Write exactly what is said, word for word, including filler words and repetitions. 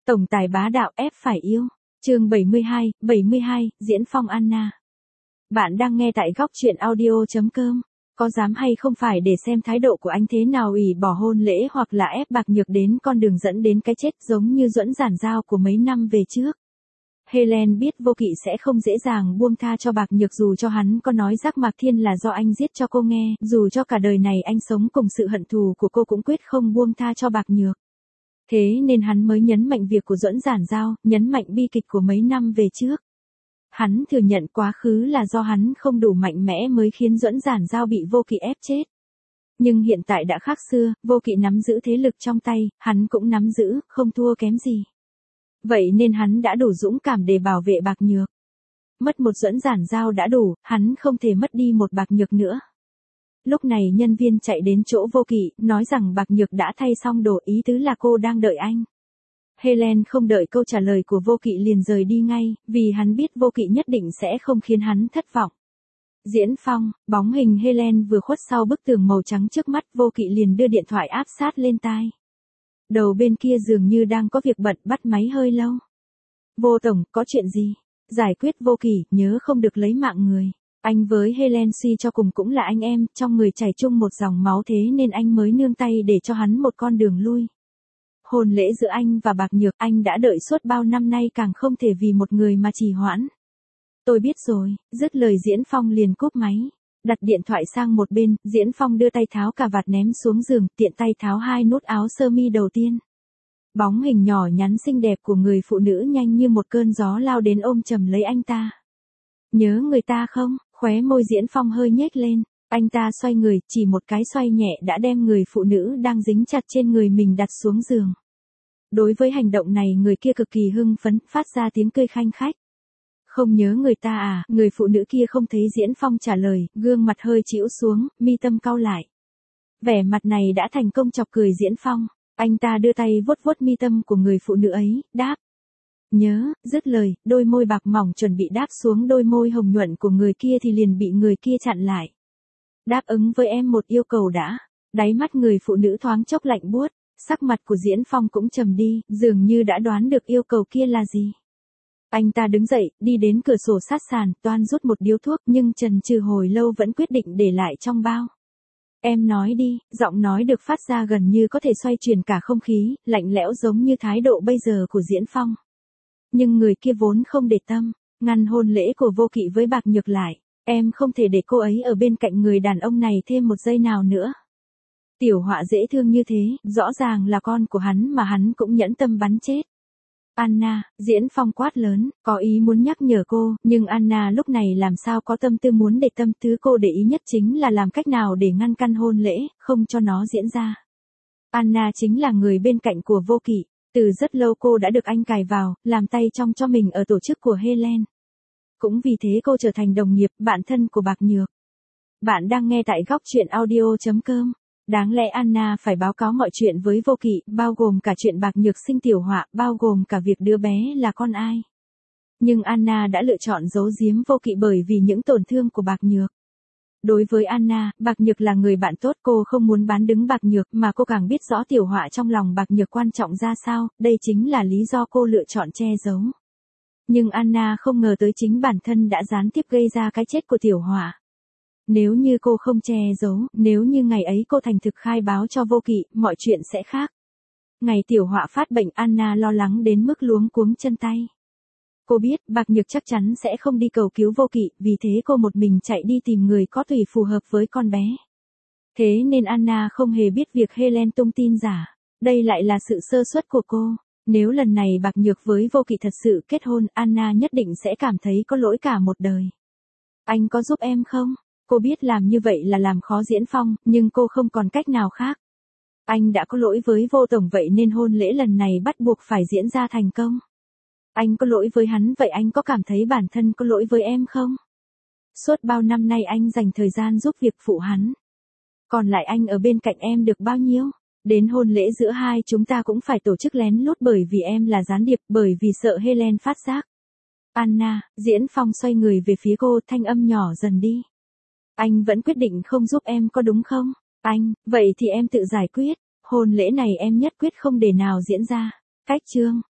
Tổng tài bá đạo ép phải yêu. Chương bảy mươi hai, bảy mươi hai, Diễn Phong Anna. Bạn đang nghe tại góc truyện audio chấm com. Có dám hay không phải để xem thái độ của anh thế nào ủy bỏ hôn lễ hoặc là ép Bạc Nhược đến con đường dẫn đến cái chết giống như Duẫn Giản Giao của mấy năm về trước. Helen biết Vô Kỵ sẽ không dễ dàng buông tha cho Bạc Nhược dù cho hắn có nói Giác Mạc Thiên là do anh giết cho cô nghe, dù cho cả đời này anh sống cùng sự hận thù của cô cũng quyết không buông tha cho Bạc Nhược. Thế nên hắn mới nhấn mạnh việc của Duẫn Giản Giao, nhấn mạnh bi kịch của mấy năm về trước. Hắn thừa nhận quá khứ là do hắn không đủ mạnh mẽ mới khiến Duẫn Giản Giao bị Vô Kỵ ép chết. Nhưng hiện tại đã khác xưa, Vô Kỵ nắm giữ thế lực trong tay, hắn cũng nắm giữ, không thua kém gì. Vậy nên hắn đã đủ dũng cảm để bảo vệ Bạc Nhược. Mất một Duẫn Giản Giao đã đủ, hắn không thể mất đi một Bạc Nhược nữa. Lúc này nhân viên chạy đến chỗ Vô Kỵ, nói rằng Bạc Nhược đã thay xong đồ, ý tứ là cô đang đợi anh. Helen không đợi câu trả lời của Vô Kỵ liền rời đi ngay, vì hắn biết Vô Kỵ nhất định sẽ không khiến hắn thất vọng. Diễn Phong, bóng hình Helen vừa khuất sau bức tường màu trắng trước mắt, Vô Kỵ liền đưa điện thoại áp sát lên tai. Đầu bên kia dường như đang có việc bận, bắt máy hơi lâu. Vô tổng, có chuyện gì? Giải quyết Vô Kỵ, nhớ không được lấy mạng người. Anh với Helen suy cho cùng cũng là anh em, trong người chảy chung một dòng máu thế nên anh mới nương tay để cho hắn một con đường lui. Hôn lễ giữa anh và Bạc Nhược anh đã đợi suốt bao năm nay càng không thể vì một người mà trì hoãn. Tôi biết rồi, dứt lời Diễn Phong liền cúp máy. Đặt điện thoại sang một bên, Diễn Phong đưa tay tháo cà vạt ném xuống giường, tiện tay tháo hai nút áo sơ mi đầu tiên. Bóng hình nhỏ nhắn xinh đẹp của người phụ nữ nhanh như một cơn gió lao đến ôm chầm lấy anh ta. Nhớ người ta không? Khóe môi Diễn Phong hơi nhếch lên, anh ta xoay người, chỉ một cái xoay nhẹ đã đem người phụ nữ đang dính chặt trên người mình đặt xuống giường. Đối với hành động này người kia cực kỳ hưng phấn, phát ra tiếng cười khanh khách. Không nhớ người ta à? Người phụ nữ kia không thấy Diễn Phong trả lời, gương mặt hơi chĩu xuống, mi tâm cau lại. Vẻ mặt này đã thành công chọc cười Diễn Phong, anh ta đưa tay vuốt vuốt mi tâm của người phụ nữ ấy, đáp. Nhớ, dứt lời, đôi môi bạc mỏng chuẩn bị đáp xuống đôi môi hồng nhuận của người kia thì liền bị người kia chặn lại. Đáp ứng với em một yêu cầu đã. Đáy mắt người phụ nữ thoáng chốc lạnh buốt, sắc mặt của Diễn Phong cũng trầm đi, dường như đã đoán được yêu cầu kia là gì. Anh ta đứng dậy, đi đến cửa sổ sát sàn, toan rút một điếu thuốc nhưng chần chừ hồi lâu vẫn quyết định để lại trong bao. Em nói đi, giọng nói được phát ra gần như có thể xoay chuyển cả không khí, lạnh lẽo giống như thái độ bây giờ của Diễn Phong. Nhưng người kia vốn không để tâm, ngăn hôn lễ của Vô Kỵ với Bạc Nhược lại, em không thể để cô ấy ở bên cạnh người đàn ông này thêm một giây nào nữa. Tiểu Họa dễ thương như thế, rõ ràng là con của hắn mà hắn cũng nhẫn tâm bắn chết. Anna, Diễn Phong quát lớn, có ý muốn nhắc nhở cô, nhưng Anna lúc này làm sao có tâm tư muốn để tâm tư cô để ý nhất chính là làm cách nào để ngăn căn hôn lễ, không cho nó diễn ra. Anna chính là người bên cạnh của Vô Kỵ. Từ rất lâu cô đã được anh cài vào, làm tay trong cho mình ở tổ chức của Helen. Cũng vì thế cô trở thành đồng nghiệp, bạn thân của Bạc Nhược. Bạn đang nghe tại góc truyện audio chấm com. Đáng lẽ Anna phải báo cáo mọi chuyện với Vô Kỵ, bao gồm cả chuyện Bạc Nhược sinh Tiểu Họa, bao gồm cả việc đứa bé là con ai. Nhưng Anna đã lựa chọn giấu giếm Vô Kỵ bởi vì những tổn thương của Bạc Nhược. Đối với Anna, Bạc Nhược là người bạn tốt, cô không muốn bán đứng Bạc Nhược mà cô càng biết rõ Tiểu Họa trong lòng Bạc Nhược quan trọng ra sao, đây chính là lý do cô lựa chọn che giấu. Nhưng Anna không ngờ tới chính bản thân đã gián tiếp gây ra cái chết của Tiểu Họa. Nếu như cô không che giấu, nếu như ngày ấy cô thành thực khai báo cho Vô Kỵ, mọi chuyện sẽ khác. Ngày Tiểu Họa phát bệnh Anna lo lắng đến mức luống cuống chân tay. Cô biết Bạc Nhược chắc chắn sẽ không đi cầu cứu Vô Kỵ, vì thế cô một mình chạy đi tìm người có tùy phù hợp với con bé. Thế nên Anna không hề biết việc Helen tung tin giả. Đây lại là sự sơ suất của cô. Nếu lần này Bạc Nhược với Vô Kỵ thật sự kết hôn, Anna nhất định sẽ cảm thấy có lỗi cả một đời. Anh có giúp em không? Cô biết làm như vậy là làm khó Diễn Phong, nhưng cô không còn cách nào khác. Anh đã có lỗi với Vô tổng vậy nên hôn lễ lần này bắt buộc phải diễn ra thành công. Anh có lỗi với hắn vậy anh có cảm thấy bản thân có lỗi với em không? Suốt bao năm nay anh dành thời gian giúp việc phụ hắn. Còn lại anh ở bên cạnh em được bao nhiêu? Đến hôn lễ giữa hai chúng ta cũng phải tổ chức lén lút bởi vì em là gián điệp, bởi vì sợ Helen phát giác. Anna, Diễn Phong xoay người về phía cô, thanh âm nhỏ dần đi. Anh vẫn quyết định không giúp em có đúng không? Anh, vậy thì em tự giải quyết. Hôn lễ này em nhất quyết không để nào diễn ra. Cách chương.